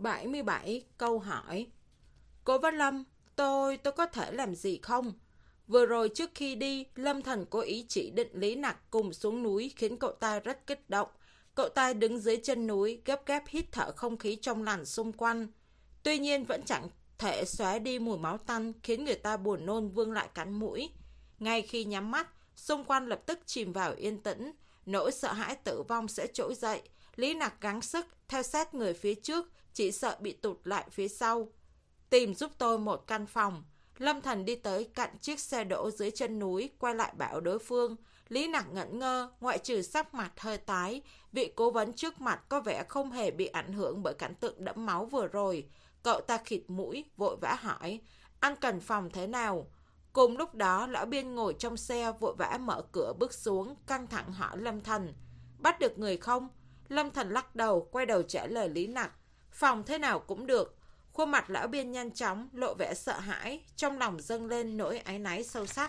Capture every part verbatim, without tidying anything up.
bảy mươi bảy. Câu hỏi. Cô Văn Lâm, tôi, tôi có thể làm gì không? Vừa rồi trước khi đi, Lâm Thần cố ý chỉ định Lý Nặc cùng xuống núi khiến cậu ta rất kích động. Cậu ta đứng dưới chân núi, gấp gáp hít thở không khí trong lành xung quanh. Tuy nhiên vẫn chẳng thể xóa đi mùi máu tanh khiến người ta buồn nôn vương lại cắn mũi. Ngay khi nhắm mắt, xung quanh lập tức chìm vào yên tĩnh. Nỗi sợ hãi tử vong sẽ trỗi dậy. Lý Nặc gắng sức theo sát người phía trước, chỉ sợ bị tụt lại phía sau. Tìm giúp tôi một căn phòng. Lâm Thần đi tới cạnh chiếc xe đỗ dưới chân núi, quay lại bảo đối phương. Lý Nặc ngẩn ngơ, ngoại trừ sắc mặt hơi tái. Vị cố vấn trước mặt có vẻ không hề bị ảnh hưởng bởi cảnh tượng đẫm máu vừa rồi. Cậu ta khịt mũi, vội vã hỏi, anh cần phòng thế nào? Cùng lúc đó, lão Biên ngồi trong xe vội vã mở cửa bước xuống, căng thẳng hỏi Lâm Thần. Bắt được người không? Lâm Thần lắc đầu, quay đầu trả lời Lý Nặc. Phòng thế nào cũng được. Khuôn mặt lão Biên nhanh chóng, lộ vẻ sợ hãi, trong lòng dâng lên nỗi áy náy sâu sắc.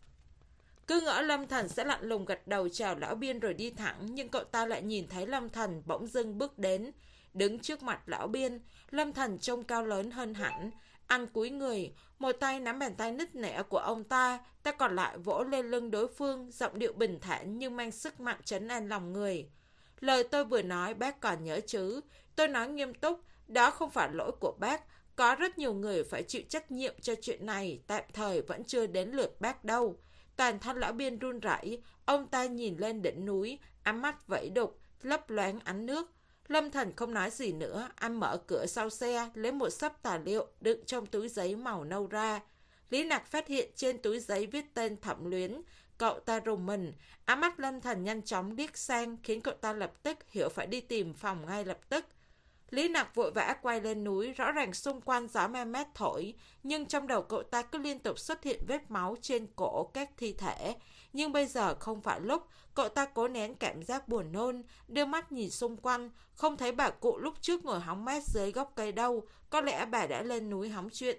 Cứ ngỡ Lâm Thần sẽ lạnh lùng gật đầu chào lão Biên rồi đi thẳng, nhưng cậu ta lại nhìn thấy Lâm Thần bỗng dưng bước đến. Đứng trước mặt lão Biên, Lâm Thần trông cao lớn hơn hẳn. Anh cúi người, một tay nắm bàn tay nứt nẻ của ông ta, tay còn lại vỗ lên lưng đối phương, giọng điệu bình thản nhưng mang sức mạnh trấn an lòng người. Lời tôi vừa nói bác còn nhớ chứ? Tôi nói nghiêm túc, đó không phải lỗi của bác. Có rất nhiều người phải chịu trách nhiệm cho chuyện này, tạm thời vẫn chưa đến lượt bác đâu. Toàn thân lão Biên run rẩy, ông ta nhìn lên đỉnh núi, ánh mắt vẫy đục, lấp loáng ánh nước. Lâm Thần không nói gì nữa, anh mở cửa sau xe, lấy một xấp tài liệu đựng trong túi giấy màu nâu ra. Lý Nặc phát hiện trên túi giấy viết tên Thẩm Luyến. Cậu ta rùng mình, ánh mắt Lâm Thần nhanh chóng điếc sang, khiến cậu ta lập tức hiểu phải đi tìm phòng ngay lập tức. Lý Nặc vội vã quay lên núi, rõ ràng xung quanh gió me mát thổi, nhưng trong đầu cậu ta cứ liên tục xuất hiện vết máu trên cổ các thi thể. Nhưng bây giờ không phải lúc, cậu ta cố nén cảm giác buồn nôn, đưa mắt nhìn xung quanh, không thấy bà cụ lúc trước ngồi hóng mát dưới gốc cây đâu, có lẽ bà đã lên núi hóng chuyện.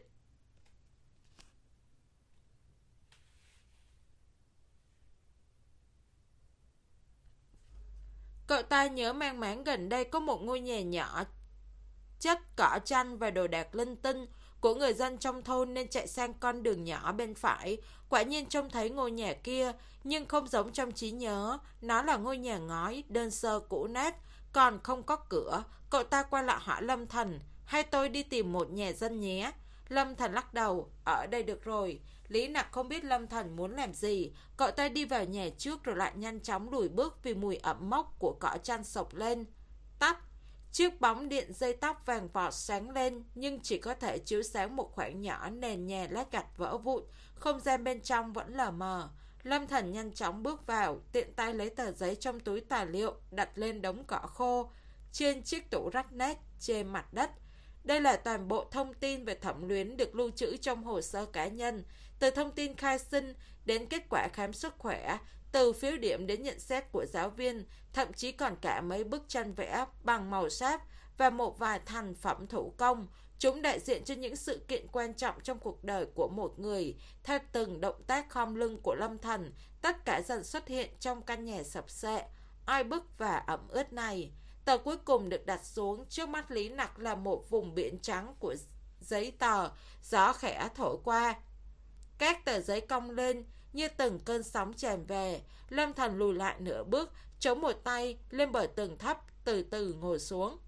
Cậu ta nhớ mang máng gần đây có một ngôi nhà nhỏ, chất cỏ tranh và đồ đạc linh tinh của người dân trong thôn nên chạy sang con đường nhỏ bên phải. Quả nhiên trông thấy ngôi nhà kia, nhưng không giống trong trí nhớ. Nó là ngôi nhà ngói, đơn sơ cũ nát, còn không có cửa. Cậu ta quay lại hỏi Lâm Thần, hay tôi đi tìm một nhà dân nhé? Lâm Thần lắc đầu, ở đây được rồi. Lý Nặc không biết Lâm Thần muốn làm gì. Cậu ta đi vào nhà trước rồi lại nhanh chóng lùi bước vì mùi ẩm mốc của cỏ tranh sộc lên. Tắt. Chiếc bóng điện dây tóc vàng vọt sáng lên, nhưng chỉ có thể chiếu sáng một khoảng nhỏ nền nhà lát gạch vỡ vụn, không gian bên trong vẫn lờ mờ. Lâm Thần nhanh chóng bước vào, tiện tay lấy tờ giấy trong túi tài liệu, đặt lên đống cỏ khô, trên chiếc tủ rách nát trên mặt đất. Đây là toàn bộ thông tin về Thẩm Luyến được lưu trữ trong hồ sơ cá nhân, từ thông tin khai sinh đến kết quả khám sức khỏe, từ phiếu điểm đến nhận xét của giáo viên, thậm chí còn cả mấy bức tranh vẽ bằng màu sáp và một vài thành phẩm thủ công. Chúng đại diện cho những sự kiện quan trọng trong cuộc đời của một người. Theo từng động tác khom lưng của Lâm Thần, tất cả dần xuất hiện trong căn nhà sập xệ, oi bức và ẩm ướt này. Tờ cuối cùng được đặt xuống, trước mắt Lý Nặc là một vùng biển trắng của giấy tờ, gió khẽ thổi qua. Các tờ giấy cong lên như từng cơn sóng tràn về. Lâm Thần lùi lại nửa bước, chống một tay lên bờ tường thấp, từ từ ngồi xuống.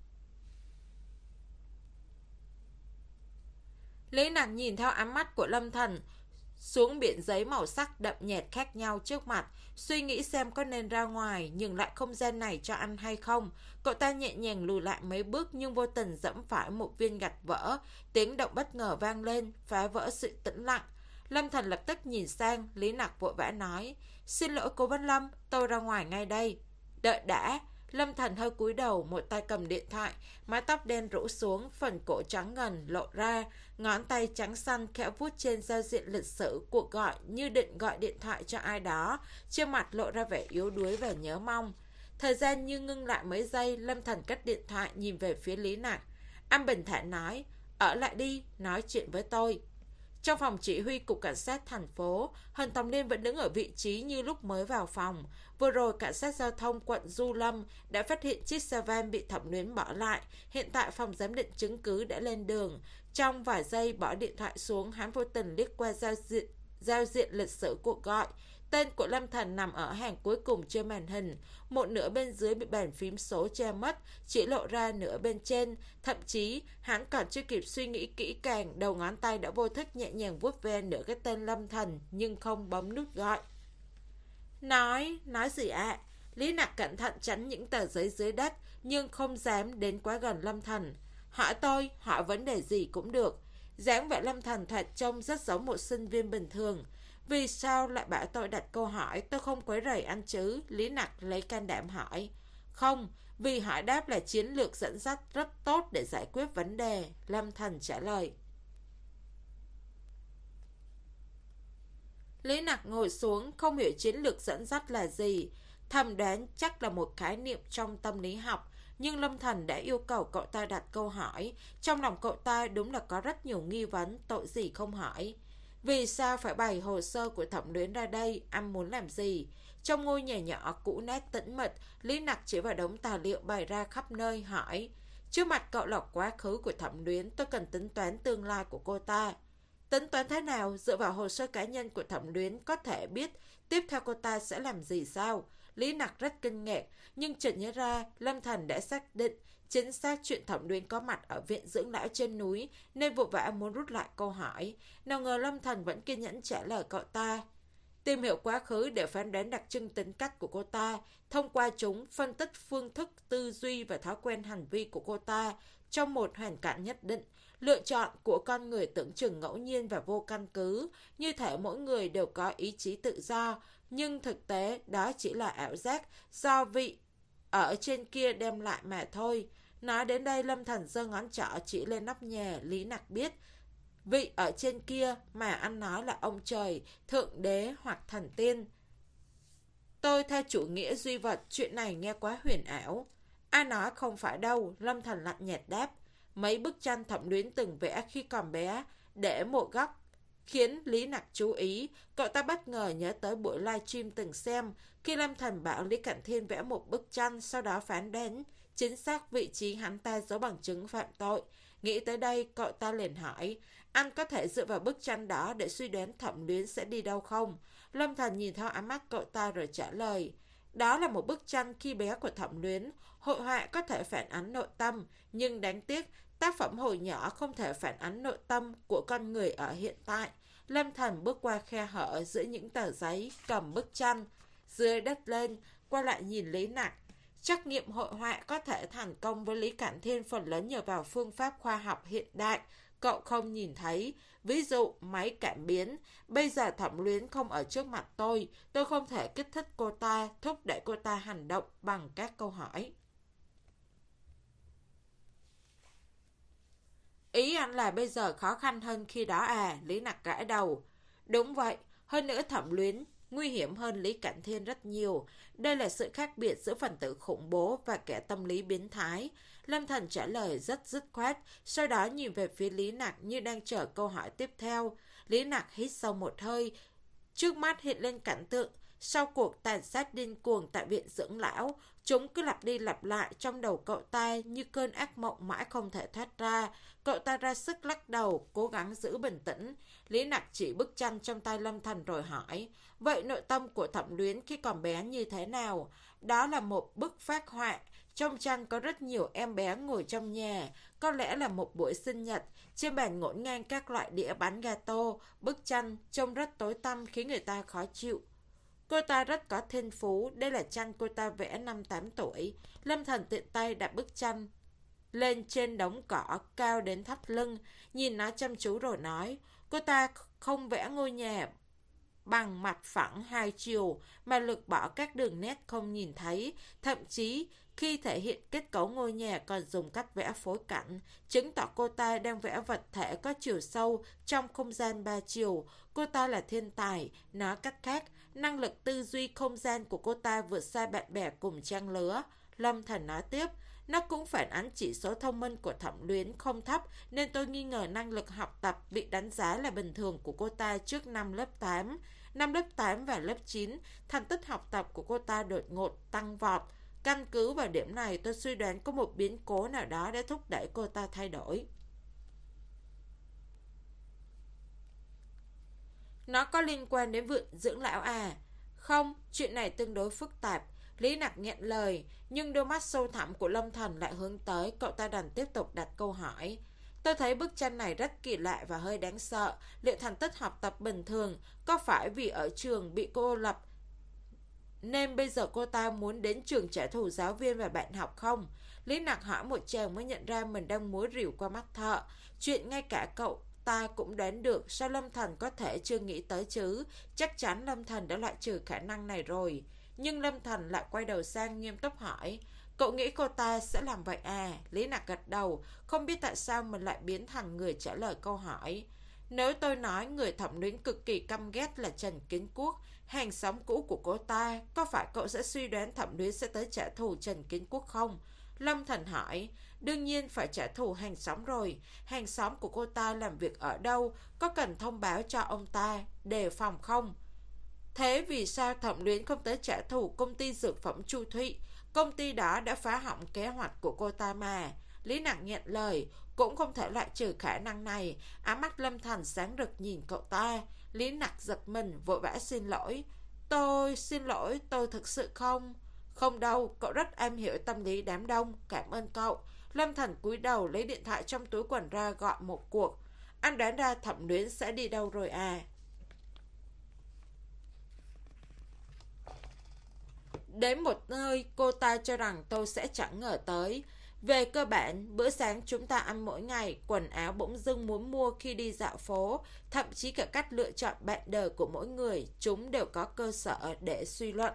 Lý Nặc nhìn theo ánh mắt của Lâm Thần xuống biển giấy màu sắc đậm nhạt khác nhau trước mặt, suy nghĩ xem có nên ra ngoài nhường lại không gian này cho anh hay không. Cậu ta nhẹ nhàng lùi lại mấy bước nhưng vô tình dẫm phải một viên gạch vỡ. Tiếng động bất ngờ vang lên, phá vỡ sự tĩnh lặng. Lâm Thần lập tức nhìn sang, Lý Nặc vội vã nói, xin lỗi cô Văn Lâm, tôi ra ngoài ngay đây. Đợi đã. Lâm Thần hơi cúi đầu, một tay cầm điện thoại, mái tóc đen rũ xuống, phần cổ trắng ngần lộ ra, ngón tay trắng xanh khẽ vuốt trên giao diện lịch sử cuộc gọi như định gọi điện thoại cho ai đó, trên mặt lộ ra vẻ yếu đuối và nhớ mong. Thời gian như ngưng lại mấy giây, Lâm Thần cất điện thoại nhìn về phía Lý Nặc. Anh bình thản nói, ở lại đi, nói chuyện với tôi. Trong phòng chỉ huy cục cảnh sát thành phố, Hân Tòng Liên vẫn đứng ở vị trí như lúc mới vào phòng. Vừa rồi, cảnh sát giao thông quận Du Lâm đã phát hiện chiếc xe van bị Thẩm Luyến bỏ lại. Hiện tại phòng giám định chứng cứ đã lên đường. Trong vài giây bỏ điện thoại xuống, hắn vô tình liếc qua giao diện, giao diện lịch sử cuộc gọi. Tên của Lâm Thần nằm ở hàng cuối cùng trên màn hình. Một nửa bên dưới bị bàn phím số che mất, chỉ lộ ra nửa bên trên. Thậm chí, hắn còn chưa kịp suy nghĩ kỹ càng, đầu ngón tay đã vô thức nhẹ nhàng vuốt ve nửa cái tên Lâm Thần, nhưng không bấm nút gọi. Nói, nói gì ạ? À? Lý Nặc cẩn thận tránh những tờ giấy dưới đất, nhưng không dám đến quá gần Lâm Thần. Hỏi tôi, hỏi vấn đề gì cũng được. Dáng vẻ Lâm Thần thoạt trông rất giống một sinh viên bình thường. Vì sao lại bảo tôi đặt câu hỏi? Tôi không quấy rầy anh chứ? Lý Nặc lấy can đảm hỏi. Không, vì hỏi đáp là chiến lược dẫn dắt rất tốt để giải quyết vấn đề. Lâm Thần trả lời. Lý Nặc ngồi xuống, không hiểu chiến lược dẫn dắt là gì. Thầm đoán chắc là một khái niệm trong tâm lý học. Nhưng Lâm Thần đã yêu cầu cậu ta đặt câu hỏi. Trong lòng cậu ta đúng là có rất nhiều nghi vấn, tội gì không hỏi. Vì sao phải bày hồ sơ của Thẩm Luyến ra đây? Anh muốn làm gì? Trong ngôi nhà nhỏ cũ nát tĩnh mịch, Lý Nặc chỉ vào đống tài liệu bày ra khắp nơi hỏi. Trước mặt cậu lọc quá khứ của Thẩm Luyến, tôi cần tính toán tương lai của cô ta. Tính toán thế nào? Dựa vào hồ sơ cá nhân của Thẩm Luyến có thể biết tiếp theo cô ta sẽ làm gì sao? Lý Nặc rất kinh ngạc, nhưng chợt nhớ ra Lâm Thần đã xác định chính xác chuyện Thẩm Luyến có mặt ở viện dưỡng lão trên núi, nên vội vã muốn rút lại câu hỏi. Nào ngờ Lâm Thần vẫn kiên nhẫn trả lời cậu ta. Tìm hiểu quá khứ để phán đoán đặc trưng tính cách của cô ta, thông qua chúng phân tích phương thức tư duy và thói quen hành vi của cô ta trong một hoàn cảnh nhất định. Lựa chọn của con người tưởng chừng ngẫu nhiên và vô căn cứ, như thể mỗi người đều có ý chí tự do, nhưng thực tế đó chỉ là ảo giác do vị ở trên kia đem lại mà thôi. Nói đến đây, Lâm Thần giơ ngón trỏ chỉ lên nóc nhà. Lý Nặc biết vị ở trên kia mà anh nói là ông trời, thượng đế hoặc thần tiên. Tôi theo chủ nghĩa duy vật, chuyện này nghe quá huyền ảo. Ai nói không phải đâu, Lâm Thần lạnh nhạt đáp. Mấy bức tranh Thẩm Luyến từng vẽ khi còn bé để một góc khiến Lý Nặc chú ý. Cậu ta bất ngờ nhớ tới buổi livestream từng xem, khi Lâm Thần bảo Lý Cảnh Thiên vẽ một bức tranh, sau đó phán đoán chính xác vị trí hắn ta giấu bằng chứng phạm tội. Nghĩ tới đây, cậu ta liền hỏi, anh có thể dựa vào bức tranh đó để suy đoán Thẩm Luyến sẽ đi đâu không? Lâm Thần nhìn theo ánh mắt cậu ta rồi trả lời, đó là một bức tranh khi bé của Thẩm Luyến. Hội họa có thể phản ánh nội tâm, nhưng đáng tiếc tác phẩm hồi nhỏ không thể phản ánh nội tâm của con người ở hiện tại. Lâm Thần bước qua khe hở giữa những tờ giấy, cầm bức tranh dưới đất lên, qua lại nhìn Lý Nặc. Trắc nghiệm hội họa có thể thành công với Lý Cảnh Thiên phần lớn nhờ vào phương pháp khoa học hiện đại cậu không nhìn thấy, ví dụ máy cảm biến. Bây giờ Thẩm Luyến không ở trước mặt tôi, tôi không thể kích thích cô ta, thúc đẩy cô ta hành động bằng các câu hỏi. Ý anh là bây giờ khó khăn hơn khi đó à? Lý Nặc gãi đầu. Đúng vậy, hơn nữa Thẩm Luyến nguy hiểm hơn Lý Cảnh Thiên rất nhiều. Đây là sự khác biệt giữa phần tử khủng bố và kẻ tâm lý biến thái. Lâm Thần trả lời rất dứt khoát, sau đó nhìn về phía Lý Nặc như đang chờ câu hỏi tiếp theo. Lý Nặc hít sâu một hơi, trước mắt hiện lên cảnh tượng sau cuộc tàn sát điên cuồng tại viện dưỡng lão. Chúng cứ lặp đi lặp lại trong đầu cậu ta như cơn ác mộng mãi không thể thoát ra. Cậu ta ra sức lắc đầu, cố gắng giữ bình tĩnh. Lý Nặc chỉ bức tranh trong tay Lâm Thần rồi hỏi, vậy nội tâm của Thẩm Luyến khi còn bé như thế nào? Đó là một bức phác họa. Trong tranh có rất nhiều em bé ngồi trong nhà, có lẽ là một buổi sinh nhật. Trên bàn ngổn ngang các loại đĩa bánh gato. Bức tranh trông rất tối tăm khiến người ta khó chịu. Cô ta rất có thiên phú, đây là tranh cô ta vẽ năm tám tuổi. Lâm Thần tiện tay đặt bức tranh lên trên đống cỏ cao đến thắt lưng, nhìn nó chăm chú rồi nói, cô ta không vẽ ngôi nhà bằng mặt phẳng hai chiều mà lược bỏ các đường nét không nhìn thấy, thậm chí khi thể hiện kết cấu ngôi nhà còn dùng cách vẽ phối cảnh, chứng tỏ cô ta đang vẽ vật thể có chiều sâu trong không gian ba chiều. Cô ta là thiên tài, nói cách khác, năng lực tư duy không gian của cô ta vượt xa bạn bè cùng trang lứa. Lâm Thần nói tiếp, Nó cũng phản ánh chỉ số thông minh của Thẩm Luyến không thấp, nên tôi nghi ngờ năng lực học tập bị đánh giá là bình thường của cô ta trước năm lớp tám. Năm lớp tám và lớp chín, thành tích học tập của cô ta đột ngột tăng vọt. Căn cứ vào điểm này, tôi suy đoán có một biến cố nào đó đã thúc đẩy cô ta thay đổi. Nó có liên quan đến viện dưỡng lão à? Không, chuyện này tương đối phức tạp. Lý Nặc nghẹn lời, nhưng đôi mắt sâu thẳm của Lâm Thần lại hướng tới, cậu ta đành tiếp tục đặt câu hỏi. Tôi thấy bức tranh này rất kỳ lạ và hơi đáng sợ. Liệu thành tích học tập bình thường có phải vì ở trường bị cô lập nên bây giờ cô ta muốn đến trường trả thù giáo viên và bạn học không? Lý Nặc hỏi một chàng mới nhận ra mình đang múa rìu qua mắt thợ. Chuyện ngay cả cậu ta cũng đoán được, sao Lâm Thần có thể chưa nghĩ tới chứ? Chắc chắn Lâm Thần đã loại trừ khả năng này rồi. Nhưng Lâm Thần lại quay đầu sang nghiêm túc hỏi, cậu nghĩ cô ta sẽ làm vậy à? Lý Nặc gật đầu, không biết tại sao mình lại biến thành người trả lời câu hỏi. Nếu tôi nói người Thẩm Luyến cực kỳ căm ghét là Trần Kiến Quốc, hàng xóm cũ của cô ta, có phải cậu sẽ suy đoán Thẩm Luyến sẽ tới trả thù Trần Kiến Quốc không? Lâm Thần hỏi, đương nhiên phải trả thù hàng xóm rồi. Hàng xóm của cô ta làm việc ở đâu? Có cần thông báo cho ông ta đề phòng không? Thế vì sao Thẩm Luyến không tới trả thù công ty dược phẩm Chu Thụy? Công ty đó đã phá hỏng kế hoạch của cô ta mà. Lý Nặc nhận lời, cũng không thể loại trừ khả năng này. Ám mắt Lâm Thần sáng rực nhìn cậu ta. Lý Nặc giật mình, vội vã xin lỗi. Tôi xin lỗi, tôi thực sự không. Không đâu, cậu rất am hiểu tâm lý đám đông, cảm ơn cậu. Lâm Thần cúi đầu lấy điện thoại trong túi quần ra gọi một cuộc. Anh đoán ra Thẩm Luyến sẽ đi đâu rồi à? Đến một nơi cô ta cho rằng tôi sẽ chẳng ngờ tới. Về cơ bản, bữa sáng chúng ta ăn mỗi ngày, quần áo bỗng dưng muốn mua khi đi dạo phố, thậm chí cả cách lựa chọn bạn đời của mỗi người, chúng đều có cơ sở để suy luận.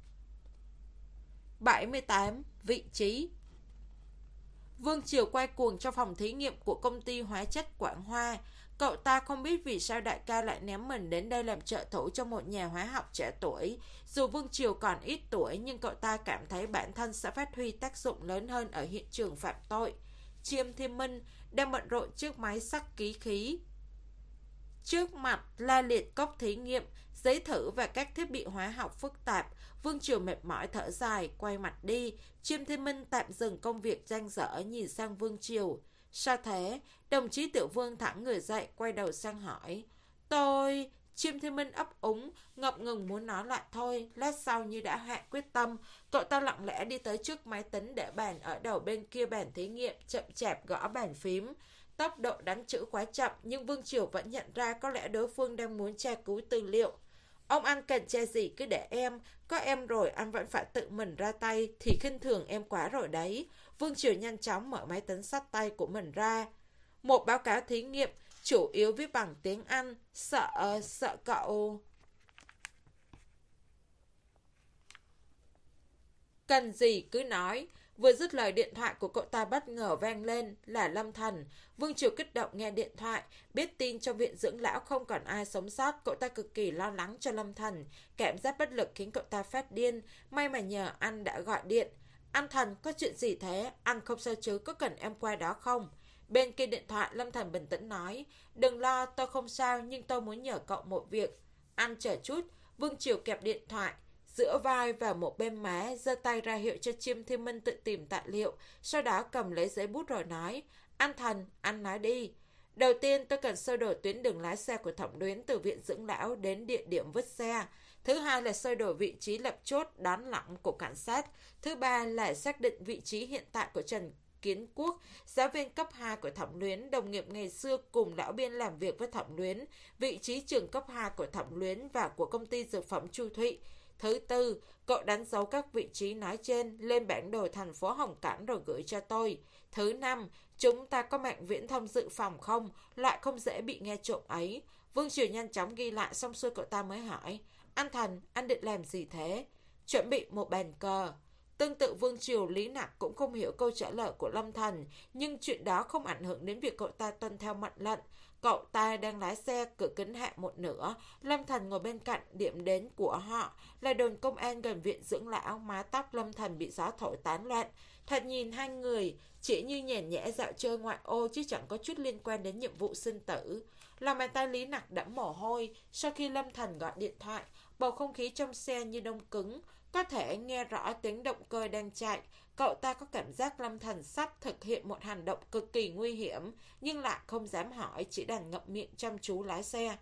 bảy mươi tám. Vị trí. Vương Triều quay cuồng trong phòng thí nghiệm của công ty hóa chất Quảng Hoa. Cậu ta không biết vì sao đại ca lại ném mình đến đây làm trợ thủ cho một nhà hóa học trẻ tuổi. Dù Vương Triều còn ít tuổi, nhưng cậu ta cảm thấy bản thân sẽ phát huy tác dụng lớn hơn ở hiện trường phạm tội. Chiêm Thiên Minh đang bận rộn trước máy sắc ký khí. Trước mặt la liệt cốc thí nghiệm, giấy thử và các thiết bị hóa học phức tạp. Vương Triều mệt mỏi thở dài, quay mặt đi. Chiêm Thiên Minh tạm dừng công việc dang dở, nhìn sang Vương Triều. Sao thế? Đồng chí Tiểu Vương thẳng người dậy, quay đầu sang hỏi. Tôi... Chiêm Thiên Minh ấp úng, ngập ngừng muốn nói lại thôi. Lát sau như đã hạ quyết tâm, cậu ta lặng lẽ đi tới trước máy tính để bàn ở đầu bên kia bàn thí nghiệm, chậm chạp gõ bàn phím. Tốc độ đánh chữ quá chậm, nhưng Vương Triều vẫn nhận ra có lẽ đối phương đang muốn tra cứu tư liệu. Ông anh cần tra gì cứ để em, có em rồi anh vẫn phải tự mình ra tay, thì khinh thường em quá rồi đấy. Vương Triều nhanh chóng mở máy tính xách tay của mình ra. Một báo cáo thí nghiệm, chủ yếu viết bằng tiếng Anh, sợ, sợ cậu... Cần gì cứ nói. Vừa dứt lời, điện thoại của cậu ta bất ngờ vang lên, là Lâm Thần. Vương Triều kích động nghe điện thoại, biết tin trong viện dưỡng lão không còn ai sống sót, cậu ta cực kỳ lo lắng cho Lâm Thần. Cảm giác bất lực khiến cậu ta phát điên. May mà nhờ anh đã gọi điện. Anh Thần, có chuyện gì thế? Anh không sao chứ, có cần em qua đó không? Bên kia điện thoại, Lâm Thần bình tĩnh nói, đừng lo, tôi không sao, nhưng tôi muốn nhờ cậu một việc. Anh chờ chút. Vương Triều kẹp điện thoại giữa vai và một bên má, giơ tay ra hiệu cho Chiêm Thiên Minh tự tìm tài liệu, sau đó cầm lấy giấy bút rồi nói, anh Thần, anh nói đi. Đầu tiên tôi cần sơ đồ tuyến đường lái xe của Thẩm Luyến từ viện dưỡng lão đến địa điểm vứt xe. Thứ hai là sơ đồ vị trí lập chốt đón lõng của cảnh sát. Thứ ba là xác định vị trí hiện tại của Trần Kiến Quốc, giáo viên cấp hai của Thẩm Luyến, đồng nghiệp ngày xưa cùng lão biên làm việc với Thẩm Luyến, vị trí trường cấp hai của Thẩm Luyến và của công ty dược phẩm Chu Thụy. Thứ tư, cậu đánh dấu các vị trí nói trên lên bản đồ thành phố Hồng Cảnh rồi gửi cho tôi. Thứ năm, chúng ta có mạng viễn thông dự phòng không? Loại không dễ bị nghe trộm ấy. Vương Triều nhanh chóng ghi lại, xong xuôi cậu ta mới hỏi, anh Thần, anh định làm gì thế? Chuẩn bị một bàn cờ. Tương tự Vương Triều, Lý Nặc cũng không hiểu câu trả lời của Lâm Thần, nhưng chuyện đó không ảnh hưởng đến việc cậu ta tuân theo mệnh lệnh. Cậu ta đang lái xe, cửa kính hạ một nửa. Lâm Thần ngồi bên cạnh, điểm đến của họ là đồn công an gần viện dưỡng lão. Mái tóc Lâm Thần bị gió thổi tán loạn, Thoạt nhìn hai người chỉ như nhàn nhẽ dạo chơi ngoại ô chứ chẳng có chút liên quan đến nhiệm vụ sinh tử. Lòng bàn tay Lý Nặc đẫm mồ hôi. Sau khi Lâm Thành gọi điện thoại, bầu không khí trong xe như đông cứng. Có thể nghe rõ tiếng động cơ đang chạy. Cậu ta có cảm giác Lâm Thành sắp thực hiện một hành động cực kỳ nguy hiểm, nhưng lại không dám hỏi, chỉ đành ngậm miệng chăm chú lái xe.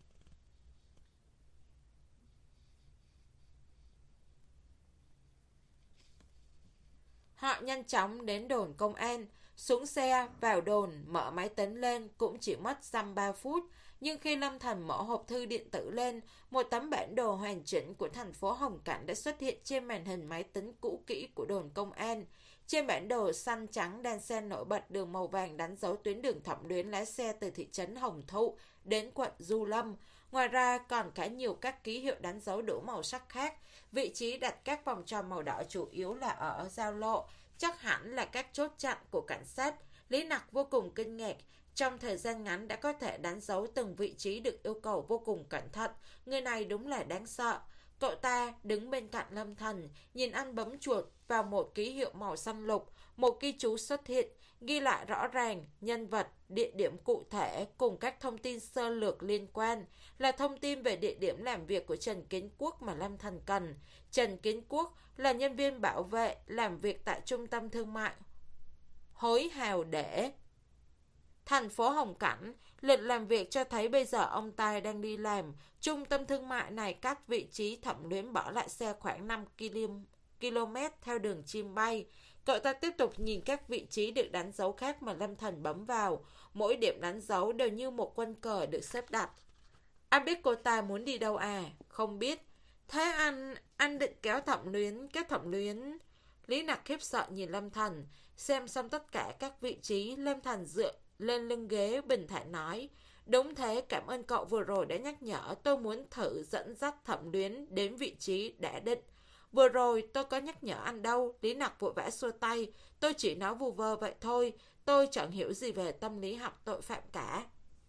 Họ nhanh chóng đến đồn công an, xuống xe, vào đồn, mở máy tính lên cũng chỉ mất dăm ba phút. Nhưng khi Lâm Thành mở hộp thư điện tử lên, một tấm bản đồ hoàn chỉnh của thành phố Hồng Cảnh đã xuất hiện trên màn hình máy tính cũ kỹ của đồn công an. Trên bản đồ xanh trắng đan xen nổi bật đường màu vàng đánh dấu tuyến đường Thẩm Luyến lái xe từ thị trấn Hồng Thụ đến quận Du Lâm. Ngoài ra còn khá nhiều các ký hiệu đánh dấu đủ màu sắc khác. Vị trí đặt các vòng tròn màu đỏ chủ yếu là ở giao lộ, chắc hẳn là các chốt chặn của cảnh sát. Lý Nặc vô cùng kinh ngạc. Trong thời gian ngắn đã có thể đánh dấu từng vị trí được yêu cầu vô cùng cẩn thận. Người này đúng là đáng sợ. Cậu ta đứng bên cạnh Lâm Thành, nhìn anh bấm chuột vào một ký hiệu màu xanh lục. Một ghi chú xuất hiện, ghi lại rõ ràng nhân vật, địa điểm cụ thể cùng các thông tin sơ lược liên quan. Là thông tin về địa điểm làm việc của Trần Kiến Quốc mà Lâm Thành cần. Trần Kiến Quốc là nhân viên bảo vệ làm việc tại trung tâm thương mại Hối Hào Để, thành phố Hồng Cảnh. Lịch làm việc cho thấy bây giờ ông ta đang đi làm. Trung tâm thương mại này cách vị trí Thẩm Luyến bỏ lại xe khoảng năm ki lô mét theo đường chim bay. Cậu ta tiếp tục nhìn các vị trí được đánh dấu khác mà Lâm Thành bấm vào. Mỗi điểm đánh dấu đều như một quân cờ được xếp đặt. Anh biết cô ta muốn đi đâu à? Không biết. Thế anh, anh định kéo Thẩm Luyến, kéo Thẩm Luyến... Lý Nặc khiếp sợ nhìn Lâm Thành. Xem xong tất cả các vị trí, Lâm Thành dựa lên lưng ghế bình thản nói: đúng thế, cảm ơn cậu vừa rồi đã nhắc nhở. Tôi muốn thử dẫn dắt Thẩm Luyến đến vị trí đã định. Vừa rồi tôi có nhắc nhở anh đâu. Lý Nặc vội vã xua tay. Tôi chỉ nói vu vơ vậy thôi. Tôi chẳng hiểu gì về tâm lý học tội phạm cả.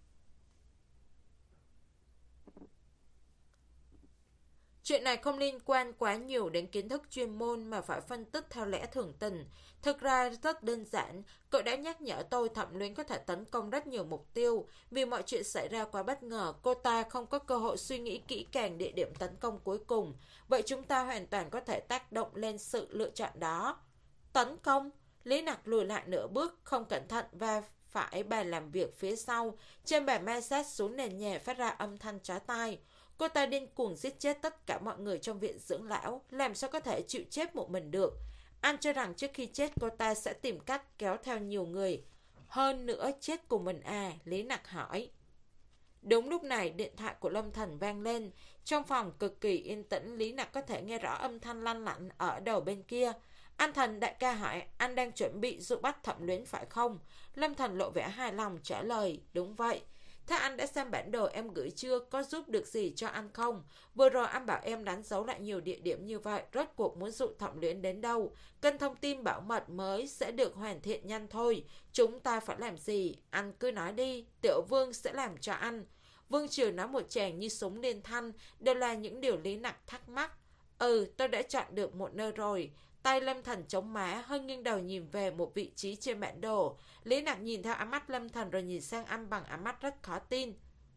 Chuyện này không liên quan quá nhiều đến kiến thức chuyên môn mà phải phân tích theo lẽ thường tình. Thực ra rất đơn giản, cậu đã nhắc nhở tôi Thẩm Luyến có thể tấn công rất nhiều mục tiêu. Vì mọi chuyện xảy ra quá bất ngờ, cô ta không có cơ hội suy nghĩ kỹ càng địa điểm tấn công cuối cùng. Vậy chúng ta hoàn toàn có thể tác động lên sự lựa chọn đó. Tấn công? Lý Nặc lùi lại nửa bước, không cẩn thận và phải bàn làm việc phía sau. Trên bàn ma sát xuống nền nhà phát ra âm thanh chói tai. Cô ta điên cuồng giết chết tất cả mọi người trong viện dưỡng lão, làm sao có thể chịu chết một mình được. Anh cho rằng trước khi chết cô ta sẽ tìm cách kéo theo nhiều người hơn nữa chết cùng mình à? Lý Nặc hỏi. Đúng lúc này điện thoại của Lâm Thành vang lên. Trong phòng cực kỳ yên tĩnh, Lý Nặc có thể nghe rõ âm thanh lanh lảnh ở đầu bên kia. Anh Thành, đại ca hỏi, anh đang chuẩn bị dụ bắt Thẩm Luyến phải không? Lâm Thành lộ vẻ hài lòng trả lời, đúng vậy. Thế anh đã xem bản đồ em gửi chưa? Có giúp được gì cho anh không? Vừa rồi anh bảo em đánh dấu lại nhiều địa điểm như vậy. Rốt cuộc muốn dụ Thẩm Luyến đến đâu? Kênh thông tin bảo mật mới sẽ được hoàn thiện nhanh thôi. Chúng ta phải làm gì? Anh cứ nói đi. Tiểu Vương sẽ làm cho anh. Vương Triều nói một tràng như súng liên thanh. Đều là những điều Lý Nặc thắc mắc. Ừ, tôi đã chọn được một nơi rồi. Tay Lâm Thành chống má, hơi nghiêng đầu nhìn về một vị trí trên bản đồ. Lý Nặc nhìn theo ánh mắt Lâm Thành rồi nhìn sang anh bằng ánh mắt rất khó tin.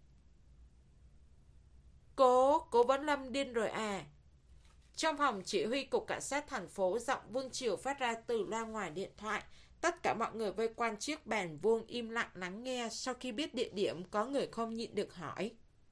Cố, cố Vấn Lâm điên rồi à? Trong phòng chỉ huy cục cảnh sát thành phố, giọng Vương Triều phát ra từ loa ngoài điện thoại. Tất cả mọi người vây quanh chiếc bàn vuông im lặng lắng nghe. Sau khi biết địa điểm, có người không nhịn được hỏi.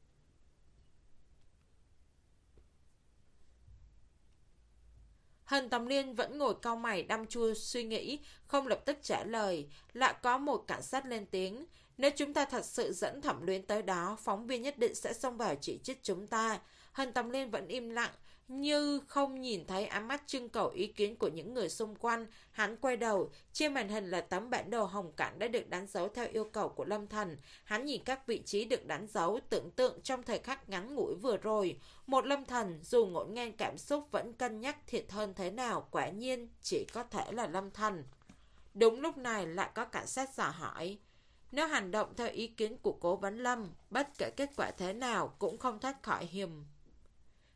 Hình Tầm Liên vẫn ngồi cau mày đăm chua suy nghĩ, không lập tức trả lời. Lại có một cảnh sát lên tiếng. Nếu chúng ta thật sự dẫn Thẩm Luyến tới đó, phóng viên nhất định sẽ xông vào chỉ trích chúng ta. Hình Tầm Liên vẫn im lặng, như không nhìn thấy ánh mắt trưng cầu ý kiến của những người xung quanh. Hắn quay đầu, trên màn hình là tấm bản đồ Hồng Cảnh đã được đánh dấu theo yêu cầu của Lâm Thành. Hắn nhìn các vị trí được đánh dấu, tưởng tượng trong thời khắc ngắn ngủi vừa rồi. Một Lâm Thành dù ngổn ngang cảm xúc vẫn cân nhắc thiệt hơn thế nào, quả nhiên chỉ có thể là Lâm Thành. Đúng lúc này lại có cảnh sát dò hỏi. Nếu hành động theo ý kiến của Cố Vấn Lâm, bất kể kết quả thế nào cũng không thoát khỏi hiểm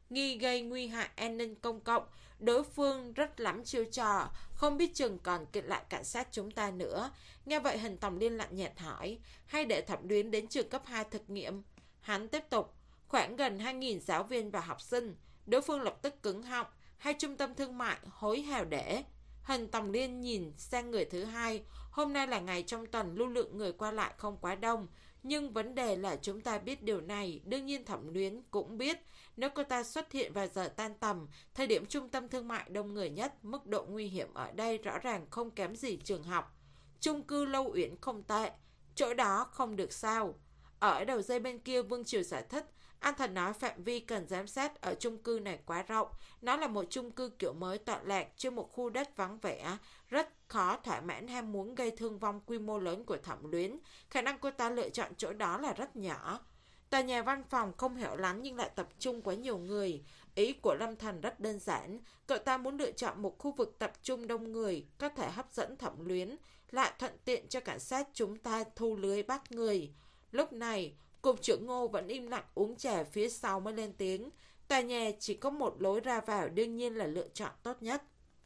nghi gây nguy hại an ninh công cộng. Đối phương rất lắm chiêu trò, không biết chừng còn kiện lại cảnh sát chúng ta nữa. Nghe vậy Hình Tòng Liên lạnh nhạt hỏi, hay để Thẩm Luyến đến trường cấp hai thực nghiệm? Hắn tiếp tục, khoảng gần hai nghìn giáo viên và học sinh. Đối phương lập tức cứng họng, hay trung tâm thương mại hối hào để. Hình Tòng Liên nhìn sang người thứ hai. Hôm nay là ngày trong tuần, lưu lượng người qua lại không quá đông. Nhưng vấn đề là chúng ta biết điều này. Đương nhiên Thẩm Luyến cũng biết. Nếu cô ta xuất hiện vào giờ tan tầm, thời điểm trung tâm thương mại đông người nhất, mức độ nguy hiểm ở đây rõ ràng không kém gì trường học. Chung cư Lâu Uyển không tệ, chỗ đó không được sao. Ở đầu dây bên kia Vương Triều giải thích, An Thần nói phạm vi cần giám sát ở chung cư này quá rộng. Nó là một chung cư kiểu mới tọa lạc trên một khu đất vắng vẻ, rất khó thỏa mãn ham muốn gây thương vong quy mô lớn của Thẩm Luyến. Khả năng cô ta lựa chọn chỗ đó là rất nhỏ. Tòa nhà văn phòng không hẻo lánh nhưng lại tập trung quá nhiều người. Ý của Lâm Thần rất đơn giản, cậu ta muốn lựa chọn một khu vực tập trung đông người, có thể hấp dẫn Thẩm Luyến, lại thuận tiện cho cảnh sát chúng ta thu lưới bắt người. Lúc này, cục trưởng Ngô vẫn im lặng uống trà, phía sau mới lên tiếng. Tòa nhà chỉ có một lối ra vào, đương nhiên là lựa chọn tốt nhất.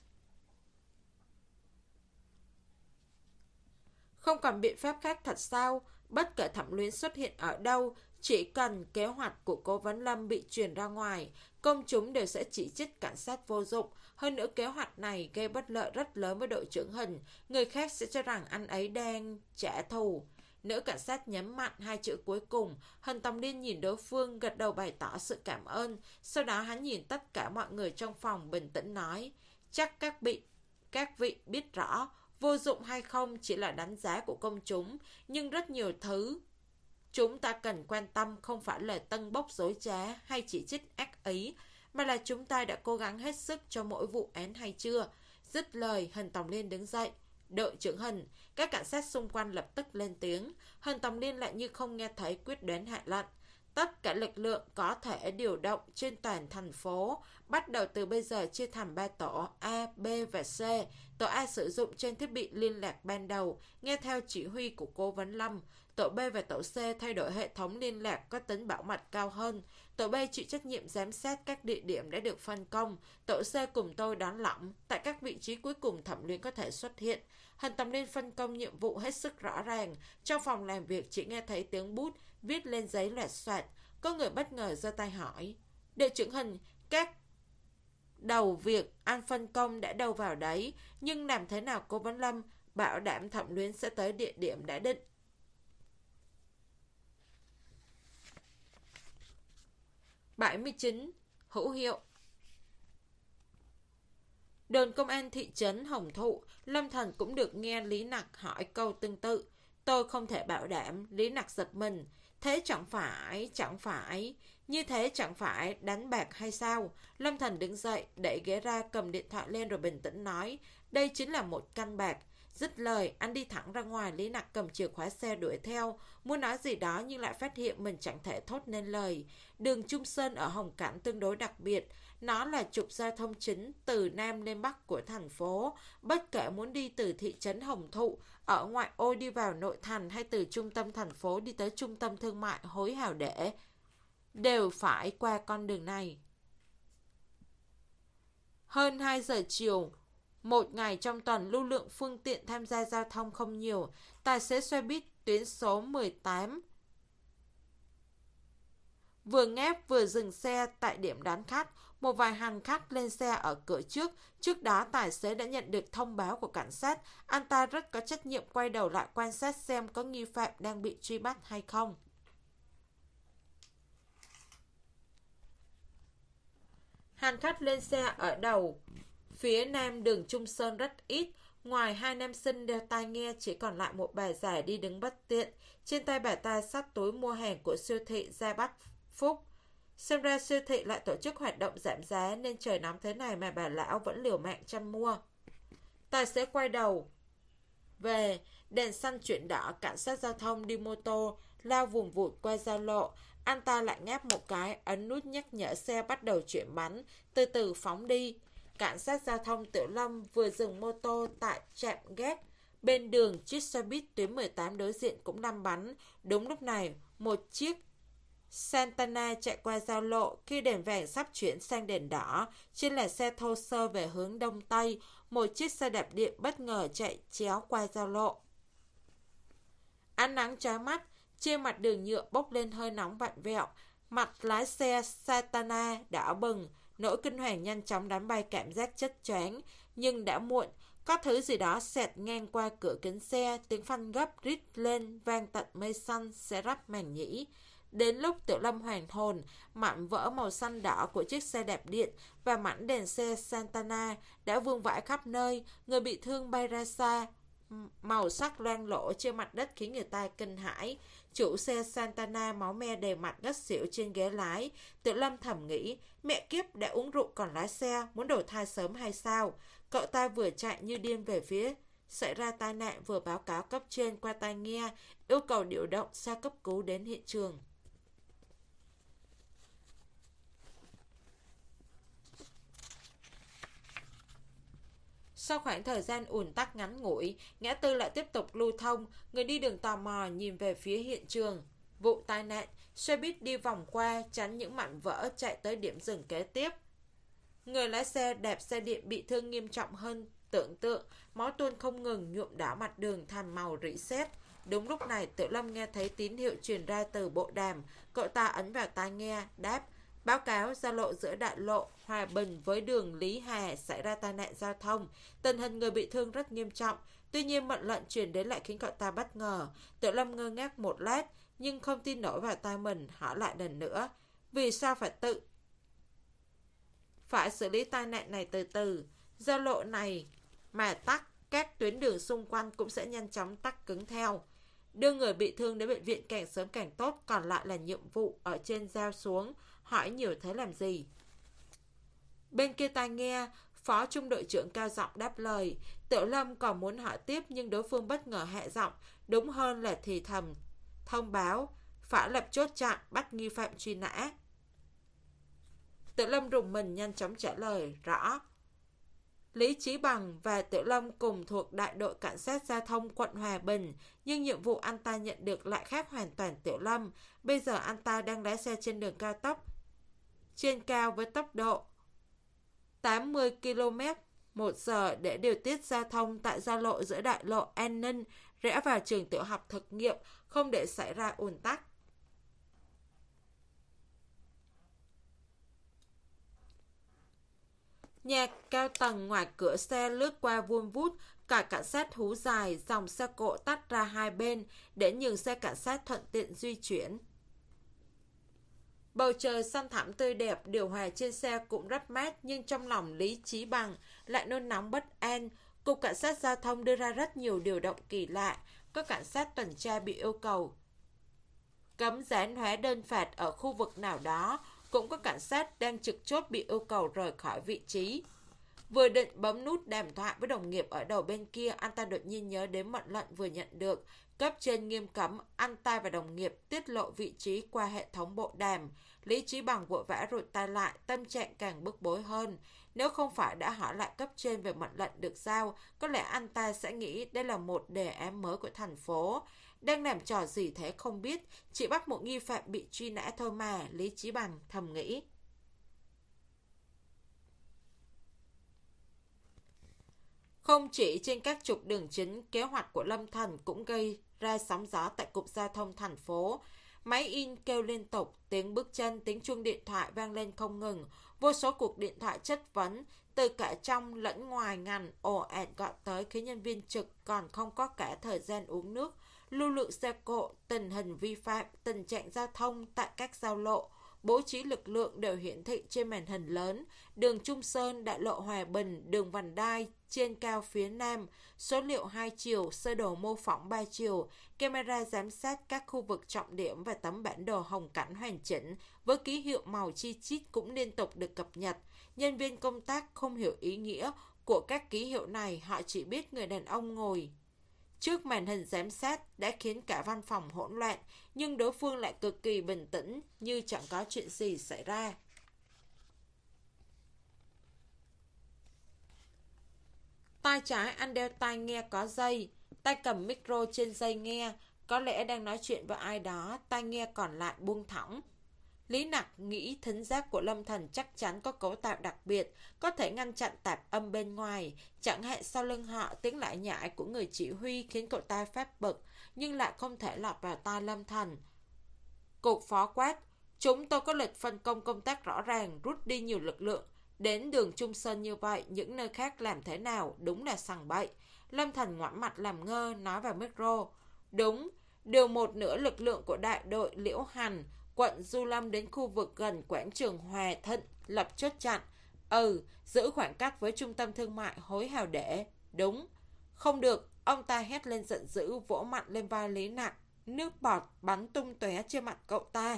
Không còn biện pháp khác thật sao? Bất kể Thẩm Luyến xuất hiện ở đâu, chỉ cần kế hoạch của Cố Vấn Lâm bị truyền ra ngoài, công chúng đều sẽ chỉ trích cảnh sát vô dụng. Hơn nữa kế hoạch này gây bất lợi rất lớn với đội trưởng Hình. Người khác sẽ cho rằng anh ấy đang trả thù. Nữ cảnh sát nhấn mạnh hai chữ cuối cùng. Hình Tòng Liên nhìn đối phương, gật đầu bày tỏ sự cảm ơn. Sau đó hắn nhìn tất cả mọi người trong phòng, bình tĩnh nói, chắc các vị, các vị biết rõ, vô dụng hay không chỉ là đánh giá của công chúng, nhưng rất nhiều thứ chúng ta cần quan tâm không phải là tân bốc dối trá hay chỉ trích ác ý, mà là chúng ta đã cố gắng hết sức cho mỗi vụ án hay chưa. Dứt lời, Hình Tòng Liên đứng dậy. Đội trưởng Hình, các cảnh sát xung quanh lập tức lên tiếng. Hình Tòng Liên lại như không nghe thấy, quyết đoán hạ lệnh. Tất cả lực lượng có thể điều động trên toàn thành phố, bắt đầu từ bây giờ chia thành ba tổ A, B và C. Tổ A sử dụng trên thiết bị liên lạc ban đầu, nghe theo chỉ huy của Cố Vấn Lâm. Tổ B và tổ C thay đổi hệ thống liên lạc có tính bảo mật cao hơn. Tổ B chịu trách nhiệm giám sát các địa điểm đã được phân công. Tổ C cùng tôi đón lõng tại các vị trí cuối cùng Thẩm Luyến có thể xuất hiện. Hình Tòng Liên phân công nhiệm vụ hết sức rõ ràng. Trong phòng làm việc chỉ nghe thấy tiếng bút viết lên giấy loạt soạt. Có người bất ngờ giơ tay hỏi, đội trưởng Hình, các đầu việc anh phân công đã đâu vào đấy, nhưng làm thế nào Cố Vấn Lâm bảo đảm Thẩm Luyến sẽ tới địa điểm đã định? bảy mươi chín. Hữu hiệu. Đồn công an thị trấn Hồng Thụ, Lâm Thần cũng được nghe Lý Nặc hỏi câu tương tự. Tôi không thể bảo đảm. Lý Nặc giật mình. Thế chẳng phải, chẳng phải, như thế chẳng phải đánh bạc hay sao? Lâm Thần đứng dậy, đẩy ghế ra, cầm điện thoại lên rồi bình tĩnh nói, đây chính là một căn bạc. Dứt lời, anh đi thẳng ra ngoài. Lý Nặc cầm chìa khóa xe đuổi theo, muốn nói gì đó nhưng lại phát hiện mình chẳng thể thốt nên lời. Đường Trung Sơn ở Hồng Cảnh tương đối đặc biệt. Nó là trục giao thông chính từ Nam lên Bắc của thành phố. Bất kể muốn đi từ thị trấn Hồng Thụ, ở ngoại ô đi vào nội thành, hay từ trung tâm thành phố đi tới trung tâm thương mại Hối Hào Để, đều phải qua con đường này. Hơn hai giờ chiều, một ngày trong tuần, lưu lượng phương tiện tham gia giao thông không nhiều. Tài xế xe buýt tuyến số mười tám vừa ngáp vừa dừng xe tại điểm đón khách. Một vài hành khách lên xe ở cửa trước. Trước đó tài xế đã nhận được thông báo của cảnh sát. Anh ta rất có trách nhiệm quay đầu lại quan sát xem có nghi phạm đang bị truy bắt hay không. Hành khách lên xe ở đầu phía nam đường Trung Sơn rất ít. Ngoài hai nam sinh đeo tai nghe, chỉ còn lại một bà già đi đứng bất tiện. Trên tay bà ta xách túi mua hàng của siêu thị Gia Bách Phúc. Xem ra siêu thị lại tổ chức hoạt động giảm giá, nên trời nóng thế này mà bà lão vẫn liều mạng chăn mua. Tài xế quay đầu về, đèn xanh chuyển đỏ, cảnh sát giao thông đi mô tô lao vùng vụt qua giao lộ. Anh ta lại ngáp một cái, ấn nút nhắc nhở xe bắt đầu chuyển bánh, từ từ phóng đi. Cảnh sát giao thông Tiểu Lâm vừa dừng mô tô tại trạm gác bên đường, chiếc xe buýt tuyến mười tám đối diện cũng đâm bắn. Đúng lúc này, một chiếc Santana chạy qua giao lộ khi đèn vàng sắp chuyển sang đèn đỏ. Trên là xe thô sơ về hướng đông tây. Một chiếc xe đạp điện bất ngờ chạy chéo qua giao lộ. Ánh nắng chói mắt, trên mặt đường nhựa bốc lên hơi nóng vặn vẹo. Mặt lái xe Santana đỏ bừng, nỗi kinh hoàng nhanh chóng đánh bay cảm giác chất choáng. Nhưng đã muộn, có thứ gì đó xẹt ngang qua cửa kính xe, tiếng phanh gấp rít lên vang tận mây xanh sẽ rắp màng nhĩ. Đến lúc Tiểu Lâm hoàn hồn, mảnh vỡ màu xanh đỏ của chiếc xe đạp điện và mảnh đèn xe Santana đã vương vãi khắp nơi, người bị thương bay ra xa. Màu sắc loang lổ trên mặt đất khiến người ta kinh hãi. Chủ xe Santana máu me đầy mặt ngất xỉu trên ghế lái. Tiểu Lâm thầm nghĩ, mẹ kiếp đã uống rượu còn lái xe, muốn đổi thai sớm hay sao? Cậu ta vừa chạy như điên về phía xảy ra tai nạn, vừa báo cáo cấp trên qua tai nghe, yêu cầu điều động xe cấp cứu đến hiện trường. Sau khoảng thời gian ùn tắc ngắn ngủi, ngã tư lại tiếp tục lưu thông. Người đi đường tò mò nhìn về phía hiện trường vụ tai nạn. Xe buýt đi vòng qua, tránh những mảnh vỡ, chạy tới điểm dừng kế tiếp. Người lái xe đạp xe điện bị thương nghiêm trọng hơn tưởng tượng, máu tuôn không ngừng nhuộm đỏ mặt đường thành màu rỉ sét. Đúng lúc này, Tiểu Lâm nghe thấy tín hiệu truyền ra từ bộ đàm. Cậu ta ấn vào tai nghe, đáp: báo cáo giao lộ giữa đại lộ Hòa Bình với đường Lý Hà xảy ra tai nạn giao thông. Tình hình người bị thương rất nghiêm trọng. Tuy nhiên mệnh lệnh truyền đến lại khiến cậu ta bất ngờ. Tiểu Lâm ngơ ngác một lát, nhưng không tin nổi vào tai mình, hỏi lại lần nữa: vì sao phải tự phải xử lý tai nạn này từ từ? Giao lộ này mà tắc, các tuyến đường xung quanh cũng sẽ nhanh chóng tắc cứng theo. Đưa người bị thương đến bệnh viện càng sớm càng tốt, còn lại là nhiệm vụ ở trên giao xuống. Hỏi nhiều thế làm gì? Bên kia tai nghe, Phó Trung đội trưởng cao giọng đáp lời. Tiểu Lâm còn muốn hỏi tiếp, nhưng đối phương bất ngờ hạ giọng, đúng hơn là thì thầm, thông báo phải lập chốt chặn bắt nghi phạm truy nã. Tiểu Lâm rùng mình nhanh chóng trả lời: rõ. Lý Chí Bằng và Tiểu Lâm cùng thuộc đại đội cảnh sát giao thông quận Hòa Bình, nhưng nhiệm vụ anh ta nhận được lại khác hoàn toàn Tiểu Lâm. Bây giờ anh ta đang lái xe trên đường cao tốc trên cao với tốc độ tám mươi ki lô mét một giờ để điều tiết giao thông tại giao lộ giữa đại lộ An Ninh rẽ vào trường tiểu học thực nghiệm, không để xảy ra ùn tắc. Nhà cao tầng ngoài cửa xe lướt qua vun vút, cả cảnh sát hú dài, dòng xe cộ tách ra hai bên để nhường xe cảnh sát thuận tiện di chuyển. Bầu trời xanh thẳm tươi đẹp, điều hòa trên xe cũng rất mát, nhưng trong lòng Lý Chí Bằng lại nôn nóng bất an. Cục cảnh sát giao thông đưa ra rất nhiều điều động kỳ lạ. Có cảnh sát tuần tra bị yêu cầu cấm dán hóa đơn phạt ở khu vực nào đó. Cũng có cảnh sát đang trực chốt bị yêu cầu rời khỏi vị trí. Vừa định bấm nút đàm thoại với đồng nghiệp ở đầu bên kia, anh ta đột nhiên nhớ đến mệnh lệnh vừa nhận được. Cấp trên nghiêm cấm anh ta và đồng nghiệp tiết lộ vị trí qua hệ thống bộ đàm. Lý Chí Bằng vội vã rụt tay lại, tâm trạng càng bức bối hơn. Nếu không phải đã hỏi lại cấp trên về mệnh lệnh được giao, có lẽ anh ta sẽ nghĩ đây là một đề án mới của thành phố. Đang làm trò gì thế không biết, chỉ bắt một nghi phạm bị truy nã thôi mà, Lý Chí Bằng thầm nghĩ. Không chỉ trên các trục đường chính, kế hoạch của Lâm Thần cũng gây ra sóng gió tại Cục Giao thông thành phố. Máy in kêu liên tục, tiếng bước chân, tiếng chuông điện thoại vang lên không ngừng. Vô số cuộc điện thoại chất vấn, từ cả trong lẫn ngoài ngành ồ ạt gọi tới, khiến nhân viên trực còn không có cả thời gian uống nước. Lưu lượng xe cộ, tình hình vi phạm, tình trạng giao thông tại các giao lộ, bố trí lực lượng đều hiển thị trên màn hình lớn. Đường Trung Sơn, đại lộ Hòa Bình, đường Vành Đai, trên cao phía Nam, số liệu hai chiều, sơ đồ mô phỏng ba chiều, camera giám sát các khu vực trọng điểm và tấm bản đồ hồng cảnh hoàn chỉnh với ký hiệu màu chi chít cũng liên tục được cập nhật. Nhân viên công tác không hiểu ý nghĩa của các ký hiệu này, họ chỉ biết người đàn ông ngồi trước màn hình giám sát đã khiến cả văn phòng hỗn loạn, nhưng đối phương lại cực kỳ bình tĩnh như chẳng có chuyện gì xảy ra. Tai trái anh đeo tai nghe có dây, tay cầm micro trên dây nghe, có lẽ đang nói chuyện với ai đó, tai nghe còn lại buông thõng. Lý Nặc nghĩ thính giác của Lâm Thần chắc chắn có cấu tạo đặc biệt, có thể ngăn chặn tạp âm bên ngoài. Chẳng hạn sau lưng họ, tiếng lại nhại của người chỉ huy khiến cậu ta phát bực, nhưng lại không thể lọt vào tai Lâm Thần. Cục phó quát, chúng tôi có lịch phân công công tác rõ ràng, rút đi nhiều lực lượng. Đến đường Trung Sơn như vậy, những nơi khác làm thế nào, đúng là sằng bậy. Lâm Thần ngoảnh mặt làm ngơ, nói vào micro. Đúng, điều một nửa lực lượng của đại đội Liễu Hành, quận Du Lâm đến khu vực gần quảng trường Hòa Thịnh, lập chốt chặn. Ừ, giữ khoảng cách với trung tâm thương mại Hối Hào Để. Đúng. Không được, ông ta hét lên giận dữ, vỗ mạnh lên vai Lý Nặc. Nước bọt bắn tung tóe trên mặt cậu ta.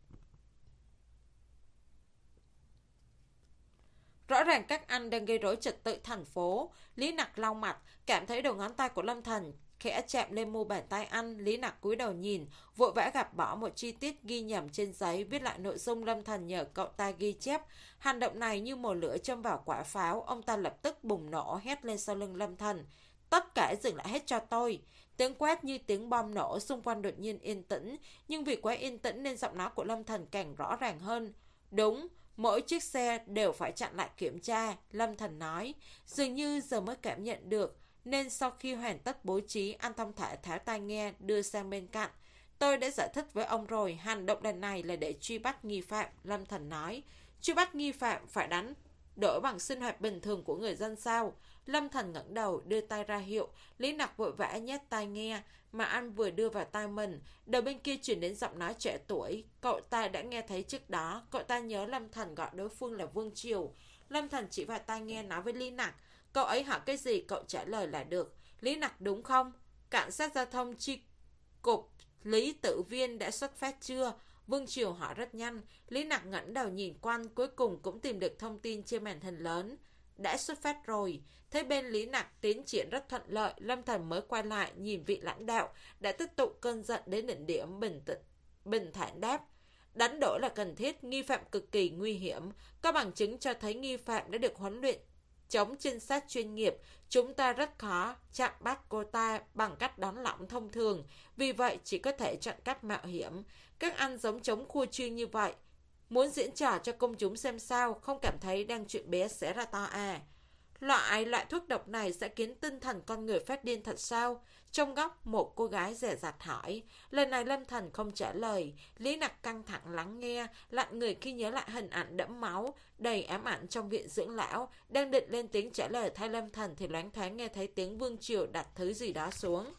Rõ ràng các anh đang gây rối trật tự thành phố. Lý Nặc lau mặt, cảm thấy đầu ngón tay của Lâm Thần khẽ chạm lên mu bàn tay anh. Lý Nặc cúi đầu nhìn, vội vã gạt bỏ một chi tiết ghi nhầm trên giấy, viết lại nội dung Lâm Thần nhờ cậu ta ghi chép. Hành động này như một lửa châm vào quả pháo. Ông ta lập tức bùng nổ, hét lên sau lưng Lâm Thần. Tất cả dừng lại hết cho tôi. Tiếng quát như tiếng bom nổ, xung quanh đột nhiên yên tĩnh. Nhưng vì quá yên tĩnh nên giọng nói của Lâm Thần càng rõ ràng hơn. Đúng, mỗi chiếc xe đều phải chặn lại kiểm tra, Lâm Thần nói. Dường như giờ mới cảm nhận được, nên sau khi hoàn tất bố trí, anh thông thả tháo tai nghe, đưa sang bên cạnh. Tôi đã giải thích với ông rồi, hành động lần này là để truy bắt nghi phạm, Lâm Thần nói. Truy bắt nghi phạm phải đánh đổi bằng sinh hoạt bình thường của người dân sao? Lâm Thần ngẩng đầu, đưa tay ra hiệu. Lý Nặc vội vã nhét tai nghe mà anh vừa đưa vào tai mình. Đầu bên kia chuyển đến giọng nói trẻ tuổi. Cậu ta đã nghe thấy trước đó. Cậu ta nhớ Lâm Thần gọi đối phương là Vương Triều. Lâm Thần chỉ vào tai nghe nói với Lý Nặc. Cậu ấy hỏi cái gì cậu trả lời là được. Lý Nặc đúng không? Cảnh sát giao thông chi cục Lý Tử Viên đã xuất phát chưa? Vương Triều hỏi rất nhanh. Lý Nặc ngẩng đầu nhìn quanh, cuối cùng cũng tìm được thông tin trên màn hình lớn. Đã xuất phát rồi. Thế bên Lý Nặc tiến triển rất thuận lợi. Lâm Thần mới quay lại nhìn vị lãnh đạo đã tích tụ cơn giận đến đỉnh điểm, bình tĩnh bình thản đáp. Đánh đổi là cần thiết, nghi phạm cực kỳ nguy hiểm. Có bằng chứng cho thấy nghi phạm đã được huấn luyện chống trinh sát chuyên nghiệp. Chúng ta rất khó chặn bắt cô ta bằng cách đón lỏng thông thường. Vì vậy chỉ có thể chọn cách mạo hiểm. Các anh giống chống khua chiêng như vậy, muốn diễn trò cho công chúng xem sao, không cảm thấy đang chuyện bé sẽ ra to à. Loại loại thuốc độc này sẽ khiến tinh thần con người phát điên thật sao? Trong góc, một cô gái dè dặt hỏi. Lần này Lâm Thần không trả lời. Lý Nặc căng thẳng lắng nghe, lạnh người khi nhớ lại hình ảnh đẫm máu, đầy ám ảnh trong viện dưỡng lão. Đang định lên tiếng trả lời thay Lâm Thần thì loáng thoáng nghe thấy tiếng Vương Triều đặt thứ gì đó xuống.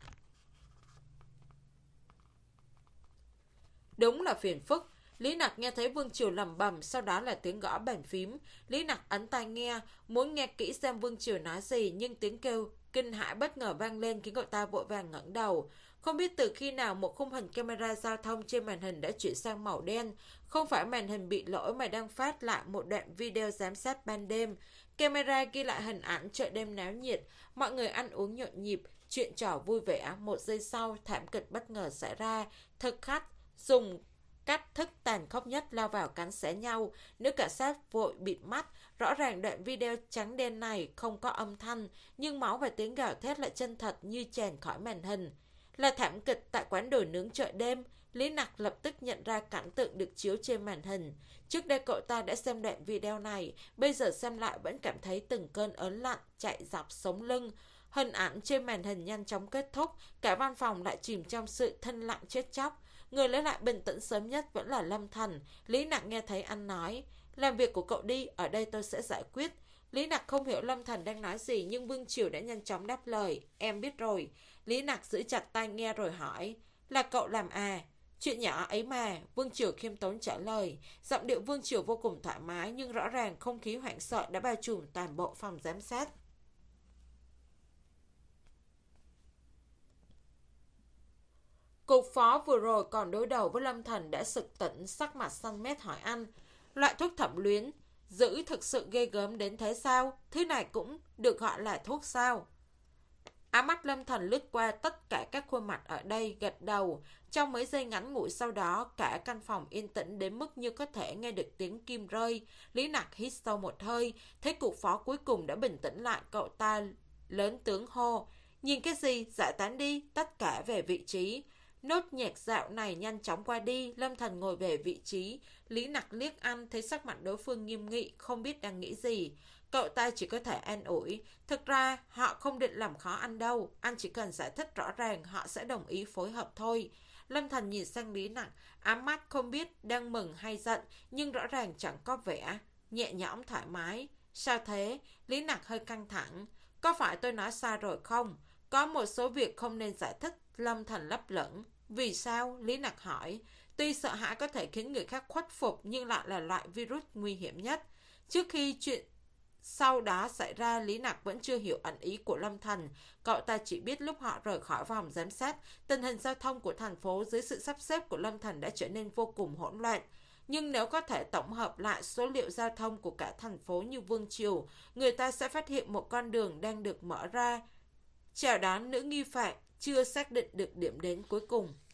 Đúng là phiền phức. Lý Nặc nghe thấy Vương Triều lầm bầm, sau đó là tiếng gõ bàn phím. Lý Nặc ấn tai nghe, muốn nghe kỹ xem Vương Triều nói gì, nhưng tiếng kêu kinh hãi bất ngờ vang lên khiến cậu ta vội vàng ngẩng đầu. Không biết từ khi nào một khung hình camera giao thông trên màn hình đã chuyển sang màu đen. Không phải màn hình bị lỗi mà đang phát lại một đoạn video giám sát ban đêm. Camera ghi lại hình ảnh chợ đêm náo nhiệt, mọi người ăn uống nhộn nhịp, chuyện trò vui vẻ. Một giây sau, thảm kịch bất ngờ xảy ra. Thực khách dùng cách thức tàn khốc nhất lao vào cắn xé nhau. Nữ cảnh sát vội bịt mắt. Rõ ràng đoạn video trắng đen này không có âm thanh, nhưng máu và tiếng gào thét lại chân thật như tràn khỏi màn hình. Là thảm kịch tại quán đồ nướng chợ đêm. Lý Nặc lập tức nhận ra cảnh tượng được chiếu trên màn hình. Trước đây cậu ta đã xem đoạn video này, bây giờ xem lại vẫn cảm thấy từng cơn ớn lạnh chạy dọc sống lưng. Hình ảnh trên màn hình nhanh chóng kết thúc, cả văn phòng lại chìm trong sự thinh lặng chết chóc. Người lấy lại bình tĩnh sớm nhất vẫn là Lâm Thần. Lý Nặc nghe thấy anh nói, làm việc của cậu đi, ở đây tôi sẽ giải quyết. Lý Nặc không hiểu Lâm Thần đang nói gì, nhưng Vương Triều đã nhanh chóng đáp lời, em biết rồi. Lý Nặc giữ chặt tai nghe rồi hỏi, là cậu làm à? Chuyện nhỏ ấy mà, Vương Triều khiêm tốn trả lời. Giọng điệu Vương Triều vô cùng thoải mái, nhưng rõ ràng không khí hoảng sợ đã bao trùm toàn bộ phòng giám sát. Cục phó vừa rồi còn đối đầu với Lâm Thần đã sực tỉnh, sắc mặt xanh mét hỏi anh, loại thuốc thẩm luyến giữ thực sự ghê gớm đến thế sao? Thứ này cũng được gọi là thuốc sao? Ám mắt Lâm Thần lướt qua tất cả các khuôn mặt ở đây, gật đầu. Trong mấy giây ngắn ngủi sau đó, cả căn phòng yên tĩnh đến mức như có thể nghe được tiếng kim rơi. Lý Nặc hít sâu một hơi, thấy cục phó cuối cùng đã bình tĩnh lại, cậu ta lớn tiếng hô. Nhìn cái gì, giải tán đi, tất cả về vị trí. Nốt nhạc dạo này nhanh chóng qua đi, Lâm Thần ngồi về vị trí. Lý Nặc liếc anh, thấy sắc mặt đối phương nghiêm nghị, không biết đang nghĩ gì. Cậu ta chỉ có thể an ủi. Thực ra, họ không định làm khó anh đâu. Anh chỉ cần giải thích rõ ràng, họ sẽ đồng ý phối hợp thôi. Lâm Thần nhìn sang Lý Nặc, ám mắt không biết đang mừng hay giận, nhưng rõ ràng chẳng có vẻ nhẹ nhõm thoải mái. Sao thế? Lý Nặc hơi căng thẳng. Có phải tôi nói sai rồi không? Có một số việc không nên giải thích. Lâm Thần lấp lửng. Vì sao? Lý Nặc hỏi. Tuy sợ hãi có thể khiến người khác khuất phục, nhưng lại là loại virus nguy hiểm nhất. Trước khi chuyện sau đó xảy ra, Lý Nặc vẫn chưa hiểu ẩn ý của Lâm Thần. Cậu ta chỉ biết lúc họ rời khỏi vòng giám sát, tình hình giao thông của thành phố dưới sự sắp xếp của Lâm Thần đã trở nên vô cùng hỗn loạn. Nhưng nếu có thể tổng hợp lại số liệu giao thông của cả thành phố như vương triều, người ta sẽ phát hiện một con đường đang được mở ra chào đón nữ nghi phạm chưa xác định được điểm đến cuối cùng.